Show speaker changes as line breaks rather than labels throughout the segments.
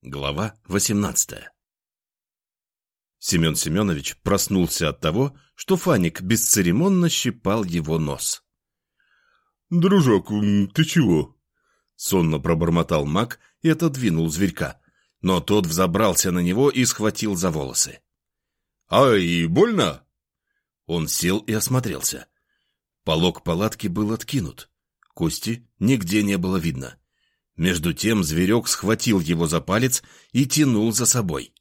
Глава 18. Семен Семенович проснулся от того, что Фаник бесцеремонно щипал его нос.
«Дружок, ты чего?»
— сонно пробормотал маг и отодвинул зверька, но тот взобрался на него и схватил за волосы.
«Ай, больно?»
Он сел и осмотрелся. Полог палатки был откинут. Кости нигде не было видно. Между тем зверек схватил его за палец и тянул за собой.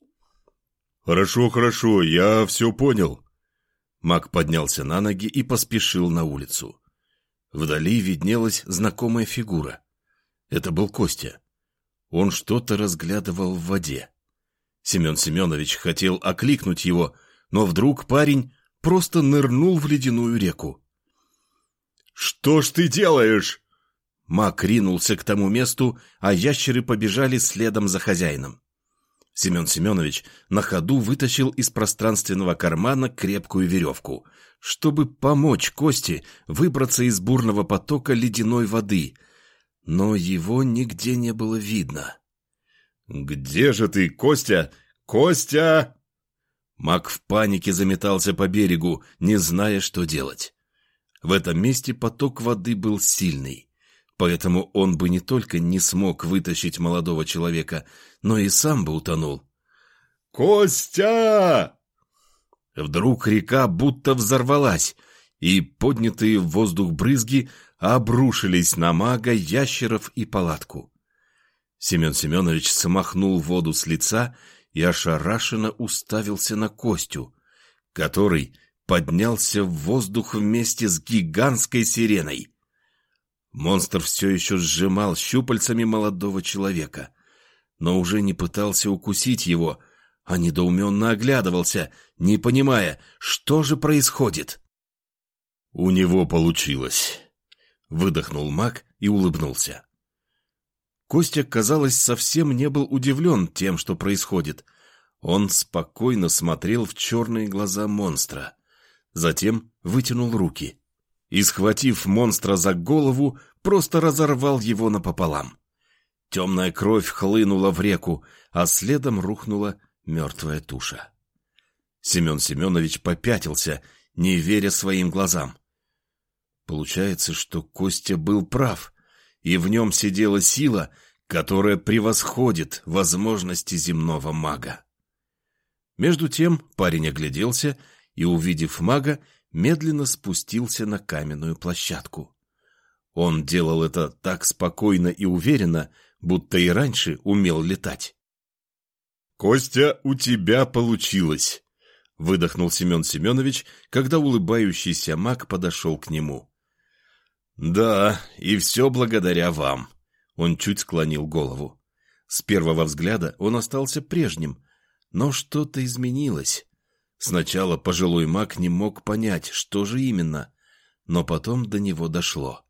«Хорошо, я все понял».
Маг поднялся на ноги и поспешил на улицу. Вдали виднелась знакомая фигура. Это был Костя. Он что-то разглядывал в воде. Семен Семенович хотел окликнуть его, но вдруг парень просто нырнул в ледяную реку.
«Что ж ты делаешь?»
Маг ринулся к тому месту, а ящеры побежали следом за хозяином. Семен Семенович на ходу вытащил из пространственного кармана крепкую веревку, чтобы помочь Косте выбраться из бурного потока ледяной воды, но его нигде не было видно.
«Где же ты, Костя? Костя!»
Маг в панике заметался по берегу, не зная, что делать. В этом месте поток воды был сильный. Поэтому он бы не только не смог вытащить молодого человека, но и сам бы утонул.
«Костя!»
Вдруг река будто взорвалась, и поднятые в воздух брызги обрушились на мага, ящеров и палатку. Семен Семенович смахнул воду с лица и ошарашенно уставился на Костю, который поднялся в воздух вместе с гигантской сиреной. Монстр все еще сжимал щупальцами молодого человека, но уже не пытался укусить его, а недоуменно оглядывался, не понимая, что же происходит.
«У него получилось», — выдохнул маг и улыбнулся.
Костя, казалось, совсем не был удивлен тем, что происходит. Он спокойно смотрел в черные глаза монстра, затем вытянул руки и, схватив монстра за голову, просто разорвал его напополам. Темная кровь хлынула в реку, а следом рухнула мертвая туша. Семен Семенович попятился, не веря своим глазам. Получается, что Костя был прав, и в нем сидела сила, которая превосходит возможности земного мага. Между тем парень огляделся и, увидев мага, медленно спустился на каменную площадку. Он делал это так спокойно и уверенно, будто и раньше умел летать.
«Костя, у тебя получилось!» — выдохнул Семен Семенович, когда улыбающийся маг подошел к нему.
«Да, и все благодаря вам», — он чуть склонил голову. С первого взгляда он остался прежним, но что-то изменилось. Сначала пожилой маг не мог понять, что же именно, но потом до него дошло.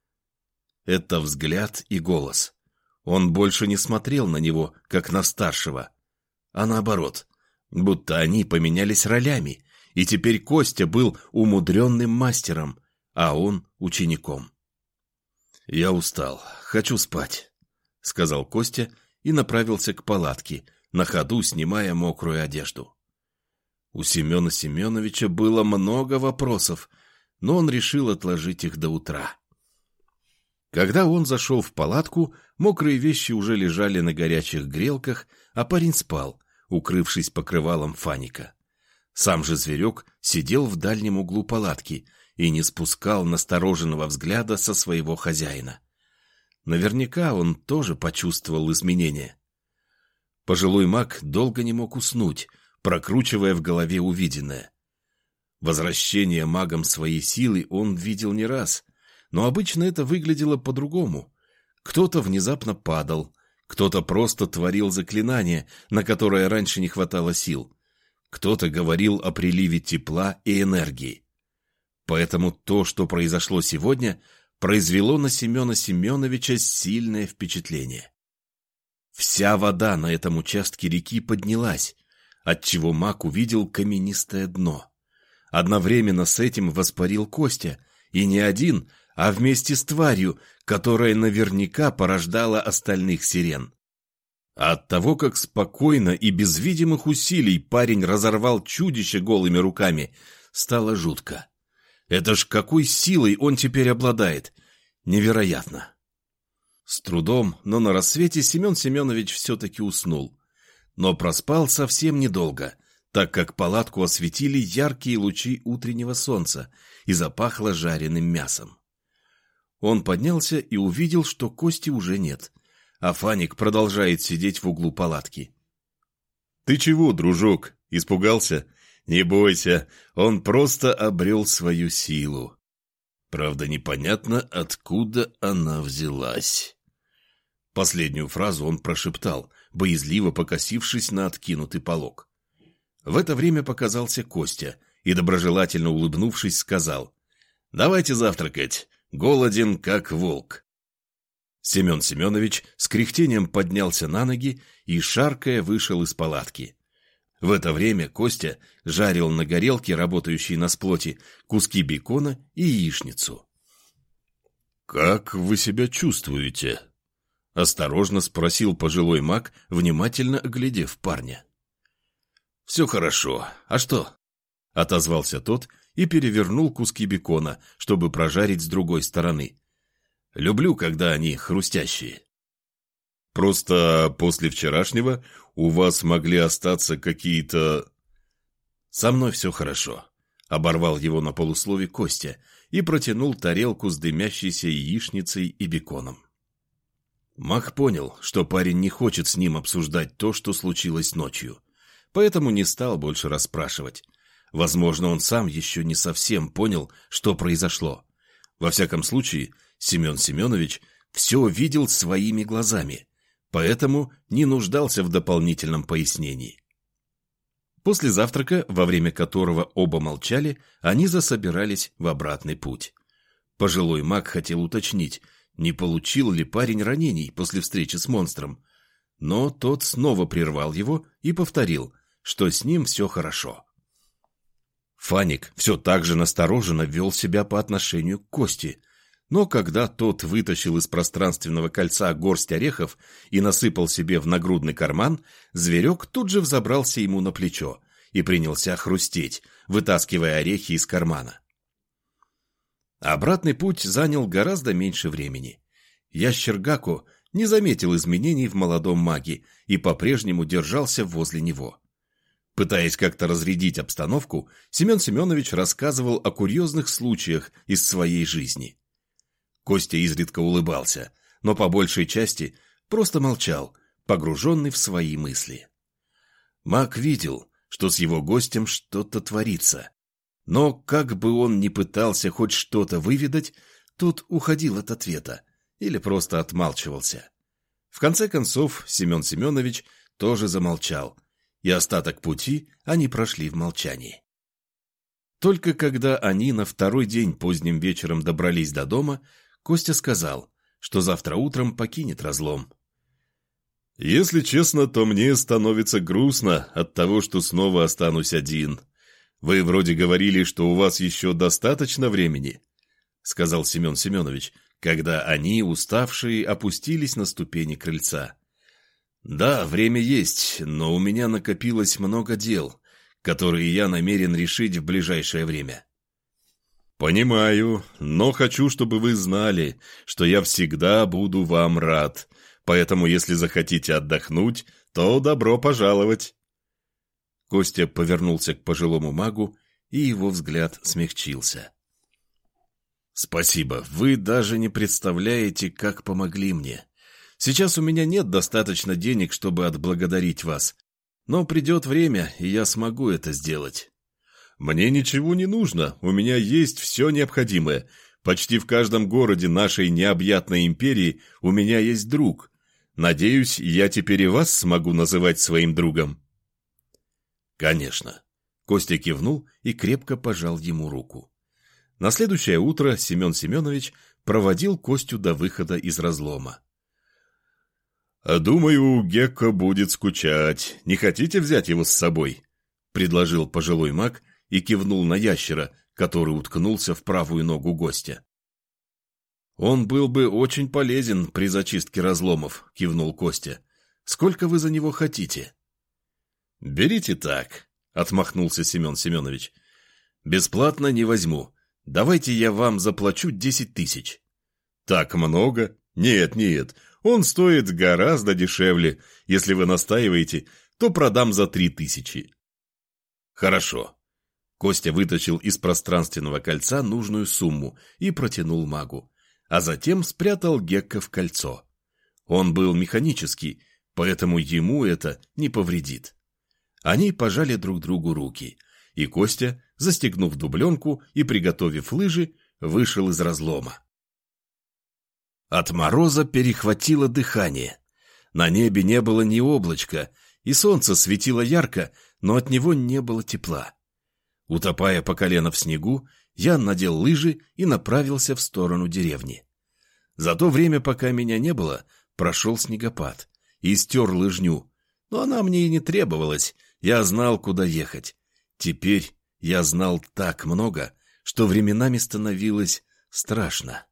Это взгляд и голос. Он больше не смотрел на него, как на старшего, а наоборот, будто они поменялись ролями, и теперь Костя был умудренным мастером, а он учеником. «Я устал, хочу спать», — сказал Костя и направился к палатке, на ходу снимая мокрую одежду. У Семена Семеновича было много вопросов, но он решил отложить их до утра. Когда он зашел в палатку, мокрые вещи уже лежали на горячих грелках, а парень спал, укрывшись покрывалом Фаника. Сам же зверек сидел в дальнем углу палатки и не спускал настороженного взгляда со своего хозяина. Наверняка он тоже почувствовал изменения. Пожилой маг долго не мог уснуть, прокручивая в голове увиденное. Возвращение магом своей силы он видел не раз, но обычно это выглядело по-другому. Кто-то внезапно падал, кто-то просто творил заклинание, на которое раньше не хватало сил. Кто-то говорил о приливе тепла и энергии. Поэтому то, что произошло сегодня, произвело на Семена Семеновича сильное впечатление. Вся вода на этом участке реки поднялась, отчего маг увидел каменистое дно. Одновременно с этим воспарил Костя, и не один, а вместе с тварью, которая наверняка порождала остальных сирен. А от того, как спокойно и без видимых усилий парень разорвал чудище голыми руками, стало жутко. Это ж какой силой он теперь обладает! Невероятно! С трудом, но на рассвете Семен Семенович все-таки уснул. Но проспал совсем недолго, так как палатку осветили яркие лучи утреннего солнца и запахло жареным мясом. Он поднялся и увидел, что Кости уже нет, а Фаник продолжает сидеть в углу палатки.
«Ты чего, дружок, испугался? Не бойся, он просто обрел свою силу. Правда, непонятно, откуда она взялась». Последнюю фразу он прошептал, боязливо покосившись на откинутый полог. В это время показался Костя и, доброжелательно улыбнувшись, сказал: «Давайте завтракать, голоден как волк». Семен Семенович с кряхтением поднялся на ноги и, шаркая, вышел из палатки. В это время Костя жарил на горелке, работающей на сплоте, куски бекона и яичницу. «Как вы себя чувствуете?» — осторожно спросил пожилой маг, внимательно оглядев парня. «Все хорошо. А что?» — отозвался тот и перевернул куски бекона, чтобы прожарить с другой стороны. «Люблю, когда они хрустящие». «Просто после вчерашнего у вас могли остаться какие-то...» «Со мной все хорошо», — оборвал его на полуслове Костя и протянул тарелку с дымящейся яичницей и беконом. Маг понял, что парень не хочет с ним обсуждать то, что случилось ночью, поэтому не стал больше расспрашивать. Возможно, он сам еще не совсем понял, что произошло. Во всяком случае, Семен Семенович все видел своими глазами, поэтому не нуждался в дополнительном пояснении. После завтрака, во время которого оба молчали, они засобирались в обратный путь. Пожилой маг хотел уточнить, не получил ли парень ранений после встречи с монстром, но тот снова прервал его и повторил, что с ним все хорошо. Фаник все так же настороженно вел себя по отношению к Косте, но когда тот вытащил из пространственного кольца горсть орехов и насыпал себе в нагрудный карман, зверек тут же взобрался ему на плечо и принялся хрустеть, вытаскивая орехи из кармана. Обратный путь занял гораздо меньше времени. Ящер Гако не заметил изменений в молодом маге и по-прежнему держался возле него. Пытаясь как-то разрядить обстановку, Семен Семенович рассказывал о курьезных случаях из своей жизни. Костя изредка улыбался, но по большей части просто молчал, погруженный в свои мысли. Маг видел, что с его гостем что-то творится, но как бы он ни пытался хоть что-то выведать, тот уходил от ответа или просто отмалчивался. В конце концов, Семен Семенович тоже замолчал, и остаток пути они прошли в молчании. Только когда они на второй день поздним вечером добрались до дома, Костя сказал, что завтра утром покинет разлом. «Если честно, то мне становится грустно от того, что снова останусь один. Вы вроде говорили, что у вас еще достаточно времени», — сказал Семен Семенович, когда они, уставшие, опустились на ступени крыльца. «Да, время есть, но у меня накопилось много дел, которые я намерен решить в ближайшее время». «Понимаю, но хочу, чтобы вы знали, что я всегда буду вам рад, поэтому если захотите отдохнуть, то добро пожаловать». Костя повернулся к пожилому магу, и его взгляд смягчился. «Спасибо, вы даже не представляете, как помогли мне. Сейчас у меня нет достаточно денег, чтобы отблагодарить вас, но придет время, и я смогу это сделать». «Мне ничего не нужно, у меня есть все необходимое. Почти в каждом городе нашей необъятной империи у меня есть друг. Надеюсь, я теперь и вас смогу называть своим другом». «Конечно». Костя кивнул и крепко пожал ему руку. На следующее утро Семен Семенович проводил Костю до выхода из разлома. «Думаю, Гекко будет скучать. Не хотите взять его с собой?» — предложил пожилой маг и кивнул на ящера, который уткнулся в правую ногу гостя. «Он был бы очень полезен при зачистке разломов», — кивнул Костя.
Сколько вы за него хотите?» «Берите так», — отмахнулся Семен Семенович. «Бесплатно не возьму. Давайте я вам заплачу 10 тысяч». «Так много? Нет, он стоит гораздо дешевле. Если вы настаиваете, то продам за 3 тысячи». «Хорошо». Костя вытащил из пространственного кольца нужную сумму и протянул магу, а затем спрятал Гекко в кольцо. Он был механический, поэтому ему это не повредит. Они пожали друг другу руки, и Костя, застегнув дубленку и приготовив лыжи, вышел из разлома. От мороза перехватило дыхание. На небе не было ни облачка, и солнце светило ярко, но от него не было тепла. Утопая по колено в снегу, я надел лыжи и направился в сторону деревни. За то время, пока меня не было, прошел снегопад и стер лыжню, но она мне и не требовалась, я знал, куда ехать. Теперь я знал так много, что временами становилось страшно.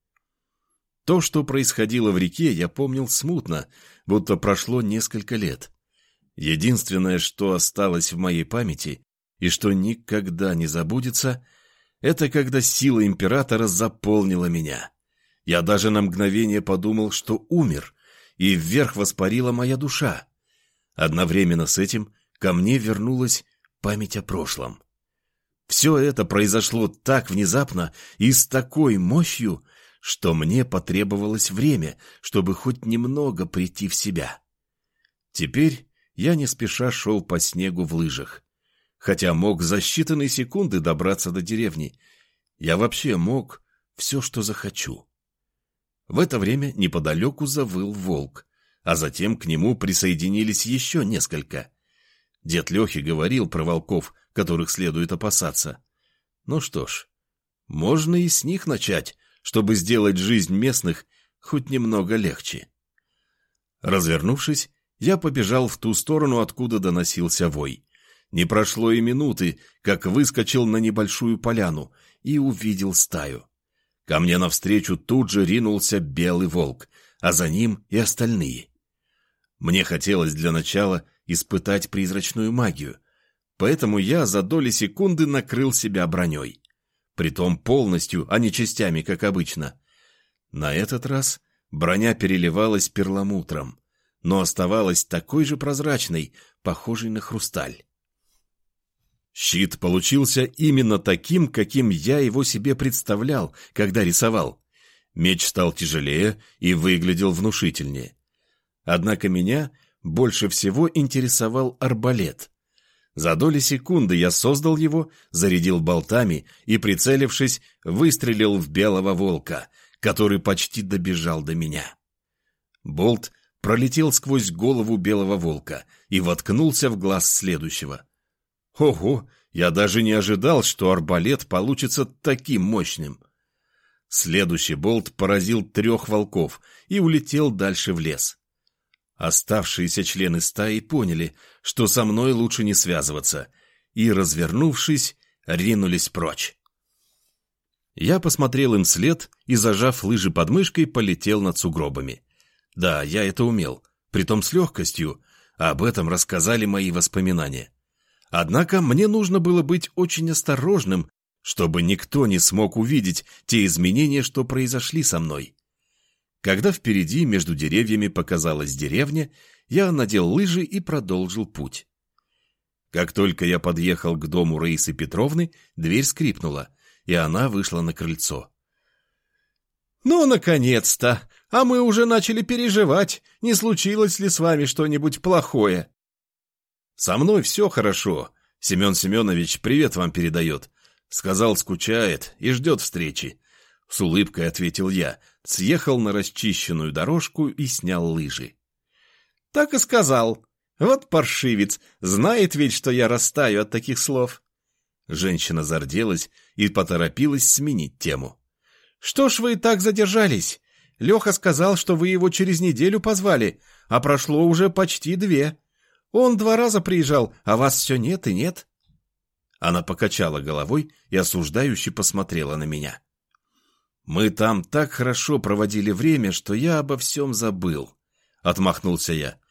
То, что происходило в реке, я помнил смутно, будто прошло несколько лет. Единственное, что осталось в моей памяти и что никогда не забудется, это когда сила императора заполнила меня. Я даже на мгновение подумал, что умер, и вверх воспарила моя душа. Одновременно с этим ко мне вернулась память о прошлом. Все это произошло так внезапно и с такой мощью, что мне потребовалось время, чтобы хоть немного прийти в себя. Теперь я не спеша шел по снегу в лыжах. Хотя мог за считанные секунды добраться до деревни. Я вообще мог все, что захочу. В это время неподалеку завыл волк, а затем к нему присоединились еще несколько. Дед Лехи говорил про волков, которых следует опасаться. Ну что ж, можно и с них начать, чтобы сделать жизнь местных хоть немного легче. Развернувшись, я побежал в ту сторону, откуда доносился вой. Не прошло и минуты, как выскочил на небольшую поляну и увидел стаю. Ко мне навстречу тут же ринулся белый волк, а за ним и остальные. Мне хотелось для начала испытать призрачную магию, поэтому я за доли секунды накрыл себя броней. Притом полностью, а не частями, как обычно. На этот раз броня переливалась перламутром, но оставалась такой же прозрачной, похожей на хрусталь. Щит получился именно таким, каким я его себе представлял, когда рисовал. Меч стал тяжелее и выглядел внушительнее. Однако меня больше всего интересовал арбалет. За доли секунды я создал его, зарядил болтами и, прицелившись, выстрелил в белого волка, который почти добежал до меня. Болт пролетел сквозь голову белого волка и воткнулся в глаз следующего. Ого, я даже не ожидал, что арбалет получится таким мощным. Следующий болт поразил 3 волков и улетел дальше в лес. Оставшиеся члены стаи поняли, что со мной лучше не связываться, и, развернувшись, ринулись прочь. Я посмотрел им вслед и, зажав лыжи под мышкой, полетел над сугробами. Да, я это умел, притом с легкостью, об этом рассказали мои воспоминания. Однако мне нужно было быть очень осторожным, чтобы никто не смог увидеть те изменения, что произошли со мной. Когда впереди между деревьями показалась деревня, я надел лыжи и продолжил путь. Как только я подъехал к дому Раисы Петровны, дверь скрипнула, и она вышла на крыльцо. «Ну, наконец-то! А мы уже начали переживать, не случилось ли с вами что-нибудь плохое?» «Со мной все хорошо. Семен Семенович привет вам передает. Сказал, скучает и ждет встречи». С улыбкой ответил я, съехал на расчищенную дорожку и снял лыжи. «Так и сказал. Вот паршивец, знает ведь, что я растаю от таких слов». Женщина зарделась и поторопилась сменить тему. «Что ж вы так задержались? Леха сказал, что вы его через неделю позвали, а прошло уже почти 2. Он 2 раза приезжал, а вас все нет и нет». Она покачала головой и осуждающе посмотрела на меня. «Мы там так хорошо проводили время, что я обо всем забыл», — отмахнулся я.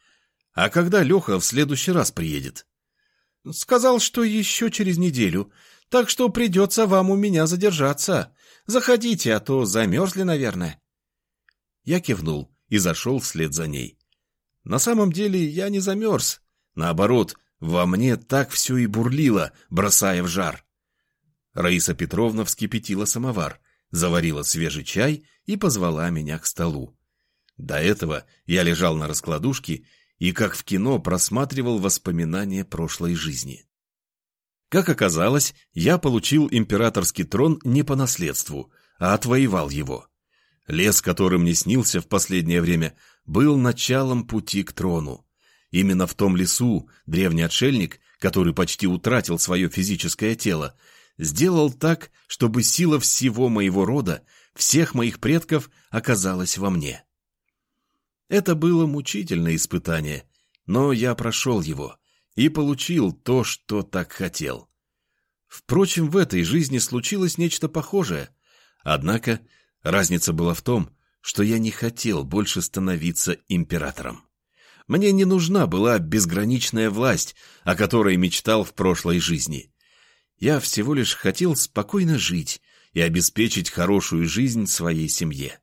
А когда Леха в следующий раз приедет? Сказал, что еще через неделю, так что придется вам у меня задержаться. Заходите, а то замерзли, наверное. Я кивнул и зашел вслед за ней. На самом деле я не замерз. Наоборот, во мне так все и бурлило, бросая в жар. Раиса Петровна вскипятила самовар, заварила свежий чай и позвала меня к столу. До этого я лежал на раскладушке и, как в кино, просматривал воспоминания прошлой жизни. Как оказалось, я получил императорский трон не по наследству, а отвоевал его. Лес, который мне снился в последнее время, был началом пути к трону. Именно в том лесу древний отшельник, который почти утратил свое физическое тело, сделал так, чтобы сила всего моего рода, всех моих предков, оказалась во мне. Это было мучительное испытание, но я прошел его и получил то, что так хотел. Впрочем, в этой жизни случилось нечто похожее. Однако разница была в том, что я не хотел больше становиться императором. Мне не нужна была безграничная власть, о которой мечтал в прошлой жизни. Я всего лишь хотел спокойно жить и обеспечить хорошую жизнь своей семье.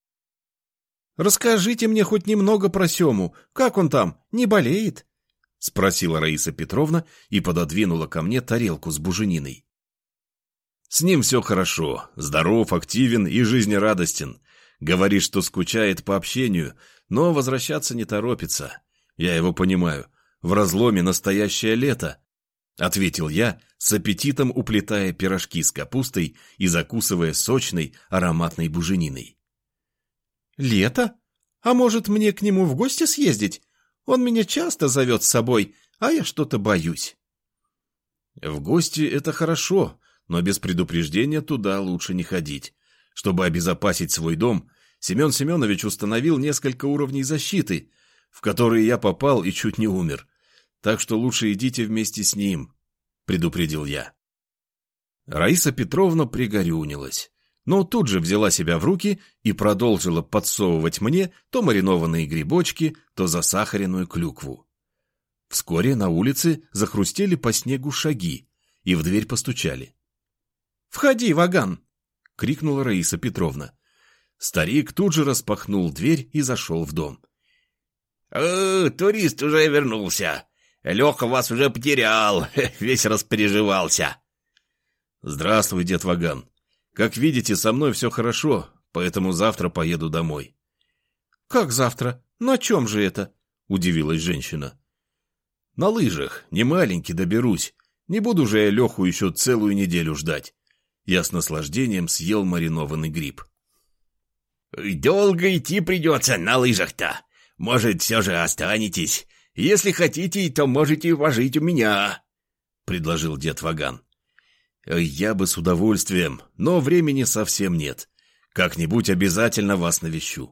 «Расскажите мне хоть немного про Сему. Как он там, не болеет?» — спросила Раиса Петровна и пододвинула ко мне тарелку с бужениной. «С ним все хорошо, здоров, активен и жизнерадостен. Говорит, что скучает по общению, но возвращаться не торопится. Я его понимаю. В разломе настоящее лето», — ответил я, с аппетитом уплетая пирожки с капустой и закусывая сочной ароматной бужениной. «Лето? А может, мне к нему в гости съездить? Он меня часто зовет с собой, а я что-то боюсь». «В гости это хорошо, но без предупреждения туда лучше не ходить. Чтобы обезопасить свой дом, Семен Семенович установил несколько уровней защиты, в которые я попал и чуть не умер. Так что лучше идите вместе с ним», — предупредил я. Раиса Петровна пригорюнилась, но тут же взяла себя в руки и продолжила подсовывать мне то маринованные грибочки, то засахаренную клюкву. Вскоре на улице захрустели по снегу шаги, и в дверь постучали. «Входи, Ваган!» — крикнула Раиса Петровна. Старик тут же распахнул дверь и зашел в дом.
Турист уже вернулся. Леха вас уже потерял, весь распереживался».
«Здравствуй, дед Ваган. Как видите, со мной все хорошо, поэтому завтра поеду домой». «Как завтра? На чем же это?» — удивилась женщина. «На лыжах, не маленький, доберусь. Не буду же я Леху еще целую неделю ждать». Я с наслаждением съел маринованный гриб.
«Долго идти придется на лыжах-то. Может, все же останетесь. Если хотите, то можете пожить у меня», — предложил дед Ваган.
«Я бы с удовольствием, но времени совсем нет. Как-нибудь обязательно вас навещу».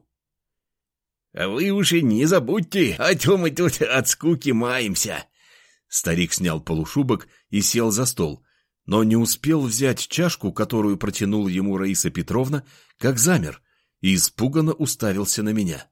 «Вы уж и не забудьте, а то мы тут от скуки маемся».
Старик снял полушубок и сел за стол, но не успел взять чашку, которую протянула ему Раиса Петровна, как замер и испуганно уставился на меня.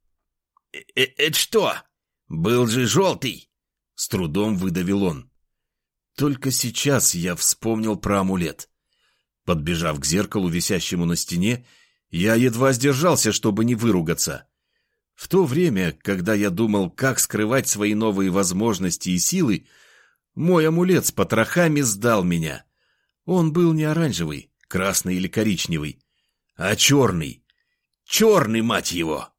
«Это что? Был же желтый!»
— с трудом выдавил он. Только сейчас я вспомнил про амулет. Подбежав к зеркалу, висящему на стене, я едва сдержался, чтобы не выругаться. В то время, когда я думал, как скрывать свои новые возможности и силы, мой амулет с потрохами сдал меня. Он был не оранжевый, красный или коричневый, а черный. Черный, мать его!